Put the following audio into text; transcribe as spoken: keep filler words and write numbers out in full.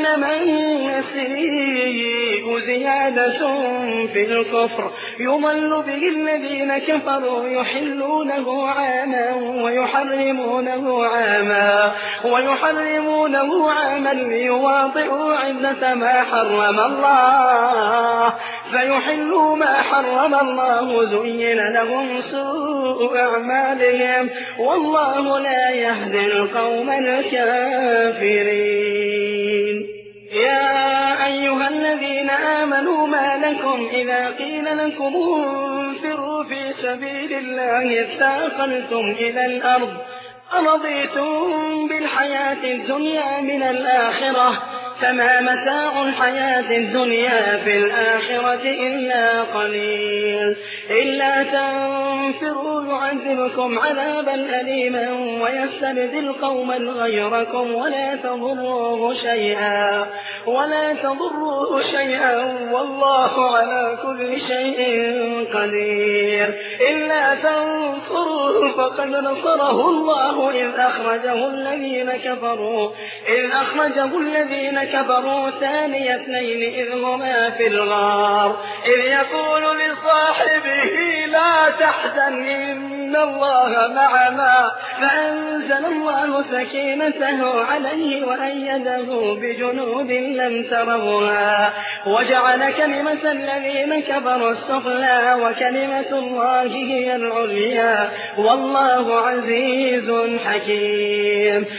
إنما النسيء زيادة في الكفر يضل به الذين كفروا يحلونه عاما ويحرمونه عاما ويحرمونه عاما ليواطئوا عدة ما حرم الله فيحلوا ما حرم الله زين لهم سوء أعمالهم والله لا يهدي القوم الكافرين. يا أيها الذين آمنوا ما لكم إذا قيل لكم انفروا في سبيل الله اثاقلتم إلى الأرض أرضيتم بالحياة الدنيا من الآخرة فما متاع الحياة الدنيا في الآخرة إلا قليل إلا تنفروا يعذبكم عذابا أليما ويستبدل قوما غيركم ولا تضروه شيئا ولا تضروه شيئا والله على كل شيء قدير. إلا تنصروه فقد نصره الله إذ أخرجه الذين كفروا إذ أخرجه الذين كفروا ثاني اثنين إذ هما في الغار إذ يقول لصاحبه لا تحزن إن الله معنا فأنزل الله سكينته عليه وأيده بجنود لم تروها وجعل كلمة الذين كفروا السفلى وكلمة الله هي العليا والله عزيز حكيم.